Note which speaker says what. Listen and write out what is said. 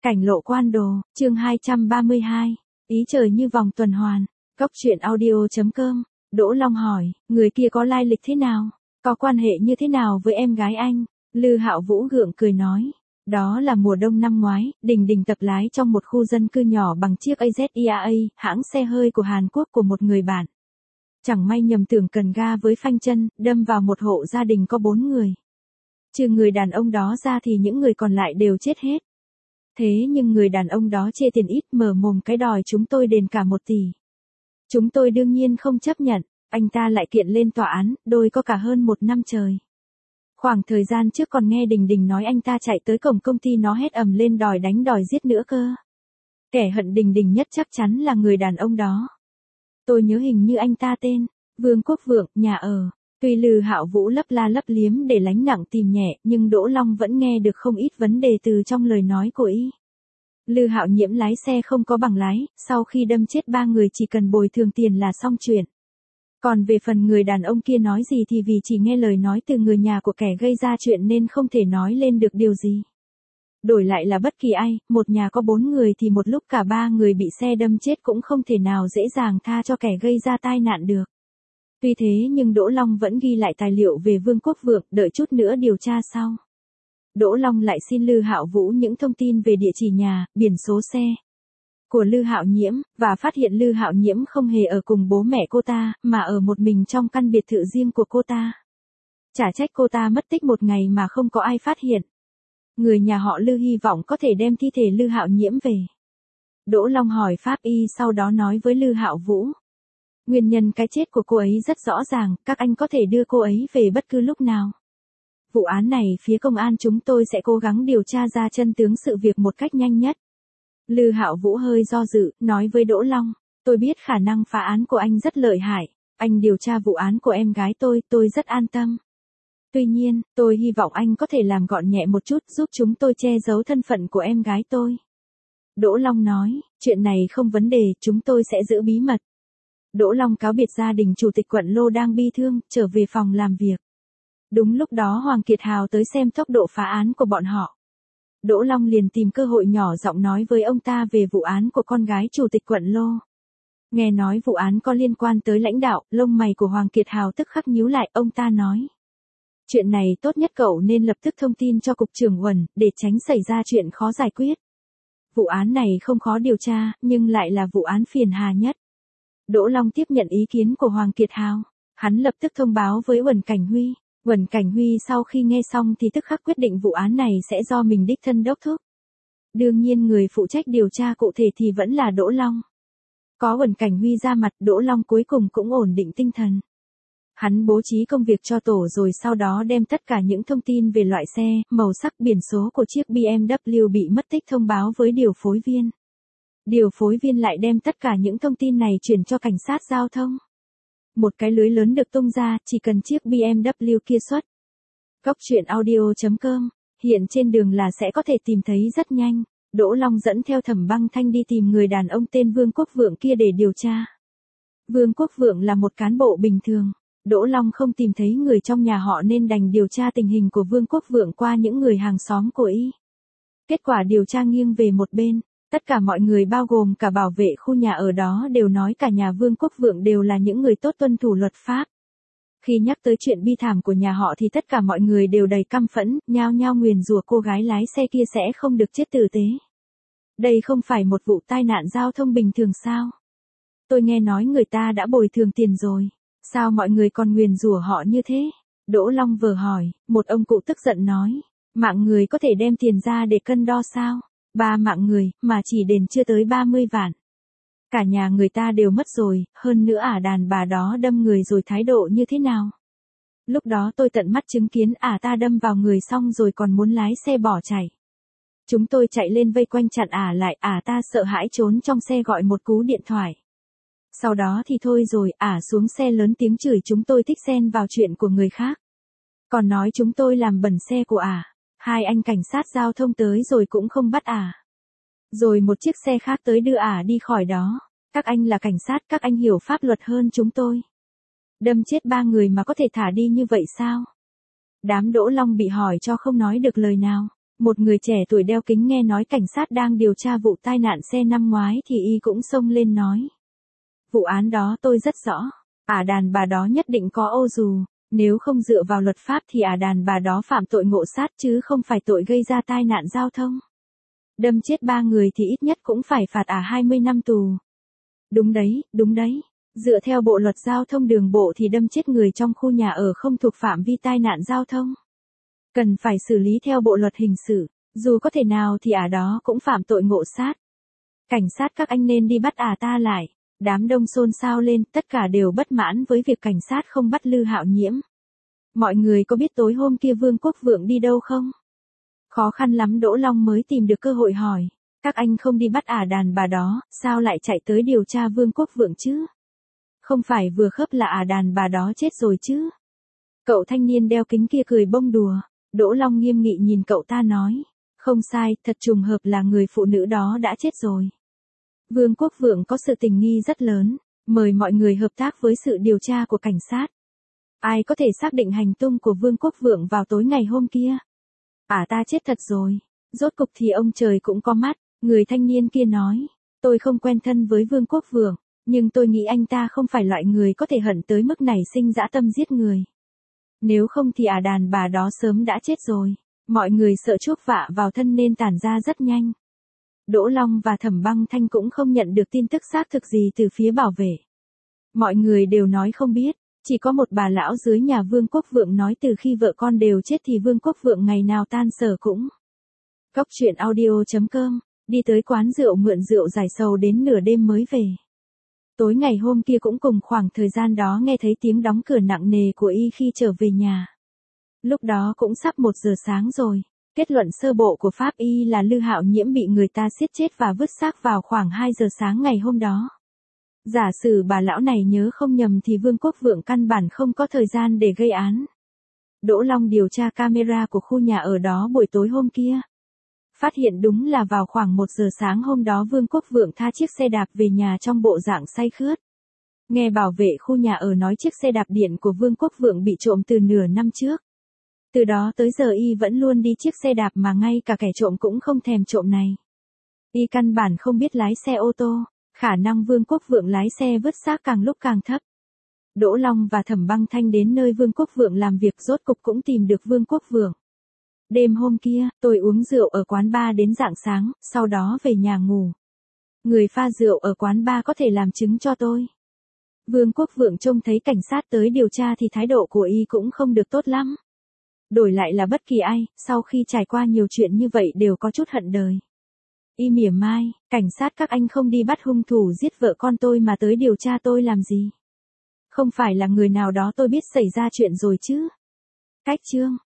Speaker 1: Cảnh lộ quan đồ, chương 232. Ý trời như vòng tuần hoàn. Góc truyện audio.com. Đỗ Long hỏi, người kia có lai lịch thế nào? Có quan hệ như thế nào với em gái anh? Lư Hạo Vũ gượng cười nói. Đó là mùa đông năm ngoái, Đình Đình tập lái trong một khu dân cư nhỏ bằng chiếc AZEA, hãng xe hơi của Hàn Quốc của một người bạn. Chẳng may nhầm tưởng cần ga với phanh chân, đâm vào một hộ gia đình có 4 người. Trừ người đàn ông đó ra thì những người còn lại đều chết hết. Thế nhưng người đàn ông đó chê tiền ít, mở mồm cái đòi chúng tôi đền cả 1 tỷ. Chúng tôi đương nhiên không chấp nhận, anh ta lại kiện lên tòa án, đôi có cả hơn 1 năm trời. Khoảng thời gian trước còn nghe Đình Đình nói anh ta chạy tới cổng công ty nó hét ầm lên đòi đánh đòi giết nữa cơ. Kẻ hận Đình Đình nhất chắc chắn là người đàn ông đó. Tôi nhớ hình như anh ta tên Vương Quốc Vượng, nhà ở. Tuy Lư Hạo Vũ lấp la lấp liếm để lánh nặng tìm nhẹ, nhưng Đỗ Long vẫn nghe được không ít vấn đề từ trong lời nói của y. Lư Hạo Nhiễm lái xe không có bằng lái, sau khi đâm chết 3 người chỉ cần bồi thường tiền là xong chuyện. Còn về phần người đàn ông kia nói gì thì vì chỉ nghe lời nói từ người nhà của kẻ gây ra chuyện nên không thể nói lên được điều gì. Đổi lại là bất kỳ ai, một nhà có 4 người thì một lúc cả 3 người bị xe đâm chết cũng không thể nào dễ dàng tha cho kẻ gây ra tai nạn được. Tuy thế nhưng Đỗ Long vẫn ghi lại tài liệu về Vương Quốc Vượng, đợi chút nữa điều tra sau. Đỗ Long lại xin Lư Hạo Vũ những thông tin về địa chỉ nhà, biển số xe của Lư Hạo Nhiễm, và phát hiện Lư Hạo Nhiễm không hề ở cùng bố mẹ cô ta, mà ở một mình trong căn biệt thự riêng của cô ta. Chả trách cô ta mất tích 1 ngày mà không có ai phát hiện. Người nhà họ Lư hy vọng có thể đem thi thể Lư Hạo Nhiễm về. Đỗ Long hỏi pháp y, sau đó nói với Lư Hạo Vũ. Nguyên nhân cái chết của cô ấy rất rõ ràng, các anh có thể đưa cô ấy về bất cứ lúc nào. Vụ án này phía công an chúng tôi sẽ cố gắng điều tra ra chân tướng sự việc một cách nhanh nhất. Lư Hạo Vũ hơi do dự, nói với Đỗ Long, tôi biết khả năng phá án của anh rất lợi hại, anh điều tra vụ án của em gái tôi rất an tâm. Tuy nhiên, tôi hy vọng anh có thể làm gọn nhẹ một chút giúp chúng tôi che giấu thân phận của em gái tôi. Đỗ Long nói, chuyện này không vấn đề, chúng tôi sẽ giữ bí mật. Đỗ Long cáo biệt gia đình chủ tịch quận Lô đang bi thương, trở về phòng làm việc. Đúng lúc đó Hoàng Kiệt Hào tới xem tốc độ phá án của bọn họ. Đỗ Long liền tìm cơ hội nhỏ giọng nói với ông ta về vụ án của con gái chủ tịch quận Lô. Nghe nói vụ án có liên quan tới lãnh đạo, lông mày của Hoàng Kiệt Hào tức khắc nhíu lại, ông ta nói. Chuyện này tốt nhất cậu nên lập tức thông tin cho cục trưởng Uẩn, để tránh xảy ra chuyện khó giải quyết. Vụ án này không khó điều tra, nhưng lại là vụ án phiền hà nhất. Đỗ Long tiếp nhận ý kiến của Hoàng Kiệt Hào. Hắn lập tức thông báo với Uẩn Cảnh Huy. Uẩn Cảnh Huy sau khi nghe xong thì tức khắc quyết định vụ án này sẽ do mình đích thân đốc thúc. Đương nhiên người phụ trách điều tra cụ thể thì vẫn là Đỗ Long. Có Uẩn Cảnh Huy ra mặt, Đỗ Long cuối cùng cũng ổn định tinh thần. Hắn bố trí công việc cho tổ rồi sau đó đem tất cả những thông tin về loại xe, màu sắc, biển số của chiếc BMW bị mất tích thông báo với điều phối viên. Điều phối viên lại đem tất cả những thông tin này chuyển cho cảnh sát giao thông. Một cái lưới lớn được tung ra, chỉ cần chiếc BMW kia xuất. Góc truyện audio.com, hiện trên đường là sẽ có thể tìm thấy rất nhanh. Đỗ Long dẫn theo Thẩm Băng Thanh đi tìm người đàn ông tên Vương Quốc Vượng kia để điều tra. Vương Quốc Vượng là một cán bộ bình thường. Đỗ Long không tìm thấy người trong nhà họ nên đành điều tra tình hình của Vương Quốc Vượng qua những người hàng xóm của y. Kết quả điều tra nghiêng về một bên. Tất cả mọi người bao gồm cả bảo vệ khu nhà ở đó đều nói cả nhà Vương Quốc Vượng đều là những người tốt tuân thủ luật pháp. Khi nhắc tới chuyện bi thảm của nhà họ thì tất cả mọi người đều đầy căm phẫn, nhao nhao nguyền rủa cô gái lái xe kia sẽ không được chết tử tế. Đây không phải một vụ tai nạn giao thông bình thường sao? Tôi nghe nói người ta đã bồi thường tiền rồi, sao mọi người còn nguyền rủa họ như thế? Đỗ Long vừa hỏi, một ông cụ tức giận nói, mạng người có thể đem tiền ra để cân đo sao? 3 mạng người, mà chỉ đền chưa tới 30 vạn. Cả nhà người ta đều mất rồi, hơn nữa đàn bà đó đâm người rồi thái độ như thế nào. Lúc đó tôi tận mắt chứng kiến ta đâm vào người xong rồi còn muốn lái xe bỏ chạy. Chúng tôi chạy lên vây quanh chặn lại, ta sợ hãi trốn trong xe gọi một cú điện thoại. Sau đó thì thôi rồi, xuống xe lớn tiếng chửi chúng tôi thích xen vào chuyện của người khác. Còn nói chúng tôi làm bẩn xe của 2 anh cảnh sát giao thông tới rồi cũng không bắt Rồi một chiếc xe khác tới đưa đi khỏi đó. Các anh là cảnh sát, các anh hiểu pháp luật hơn chúng tôi. Đâm chết 3 người mà có thể thả đi như vậy sao? Đám Đỗ Long bị hỏi cho không nói được lời nào. Một người trẻ tuổi đeo kính nghe nói cảnh sát đang điều tra vụ tai nạn xe năm ngoái thì y cũng xông lên nói. Vụ án đó tôi rất rõ. Đàn bà đó nhất định có ô dù. Nếu không dựa vào luật pháp thì đàn bà đó phạm tội ngộ sát chứ không phải tội gây ra tai nạn giao thông. Đâm chết 3 người thì ít nhất cũng phải phạt 20 năm tù. Đúng đấy. Dựa theo bộ luật giao thông đường bộ thì đâm chết người trong khu nhà ở không thuộc phạm vi tai nạn giao thông. Cần phải xử lý theo bộ luật hình sự, dù có thể nào thì đó cũng phạm tội ngộ sát. Cảnh sát các anh nên đi bắt ta lại. Đám đông xôn xao lên, tất cả đều bất mãn với việc cảnh sát không bắt Lư Hạo Nhiễm. Mọi người có biết tối hôm kia Vương Quốc Vượng đi đâu không? Khó khăn lắm Đỗ Long mới tìm được cơ hội hỏi. Các anh không đi bắt đàn bà đó, sao lại chạy tới điều tra Vương Quốc Vượng chứ? Không phải vừa khớp là đàn bà đó chết rồi chứ? Cậu thanh niên đeo kính kia cười bông đùa. Đỗ Long nghiêm nghị nhìn cậu ta nói. Không sai, thật trùng hợp là người phụ nữ đó đã chết rồi. Vương Quốc Vượng có sự tình nghi rất lớn, mời mọi người hợp tác với sự điều tra của cảnh sát. Ai có thể xác định hành tung của Vương Quốc Vượng vào tối ngày hôm kia? Ta chết thật rồi. Rốt cục thì ông trời cũng có mắt, người thanh niên kia nói. Tôi không quen thân với Vương Quốc Vượng, nhưng tôi nghĩ anh ta không phải loại người có thể hận tới mức này sinh dã tâm giết người. Nếu không thì đàn bà đó sớm đã chết rồi. Mọi người sợ chuốc vạ vào thân nên tản ra rất nhanh. Đỗ Long và Thẩm Băng Thanh cũng không nhận được tin tức xác thực gì từ phía bảo vệ. Mọi người đều nói không biết, chỉ có một bà lão dưới nhà Vương Quốc Vượng nói từ khi vợ con đều chết thì Vương Quốc Vượng ngày nào tan sở cũng. Cóc truyện audio.com, đi tới quán rượu mượn rượu giải sầu đến nửa đêm mới về. Tối ngày hôm kia cũng cùng khoảng thời gian đó nghe thấy tiếng đóng cửa nặng nề của y khi trở về nhà. Lúc đó cũng sắp 1 giờ sáng rồi. Kết luận sơ bộ của pháp y là Lư Hạo Nhiễm bị người ta giết chết và vứt xác vào khoảng 2 giờ sáng ngày hôm đó. Giả sử bà lão này nhớ không nhầm thì Vương Quốc Vượng căn bản không có thời gian để gây án. Đỗ Long điều tra camera của khu nhà ở đó buổi tối hôm kia. Phát hiện đúng là vào khoảng 1 giờ sáng hôm đó Vương Quốc Vượng tha chiếc xe đạp về nhà trong bộ dạng say khướt. Nghe bảo vệ khu nhà ở nói chiếc xe đạp điện của Vương Quốc Vượng bị trộm từ nửa năm trước. Từ đó tới giờ y vẫn luôn đi chiếc xe đạp mà ngay cả kẻ trộm cũng không thèm trộm này. Y căn bản không biết lái xe ô tô, khả năng Vương Quốc Vượng lái xe vứt xác càng lúc càng thấp. Đỗ Long và Thẩm Băng Thanh đến nơi Vương Quốc Vượng làm việc rốt cục cũng tìm được Vương Quốc Vượng. Đêm hôm kia, tôi uống rượu ở quán bar đến rạng sáng, sau đó về nhà ngủ. Người pha rượu ở quán bar có thể làm chứng cho tôi. Vương Quốc Vượng trông thấy cảnh sát tới điều tra thì thái độ của y cũng không được tốt lắm. Đổi lại là bất kỳ ai, sau khi trải qua nhiều chuyện như vậy đều có chút hận đời. Y mỉa mai, cảnh sát các anh không đi bắt hung thủ giết vợ con tôi mà tới điều tra tôi làm gì? Không phải là người nào đó tôi biết xảy ra chuyện rồi chứ? Cách chương.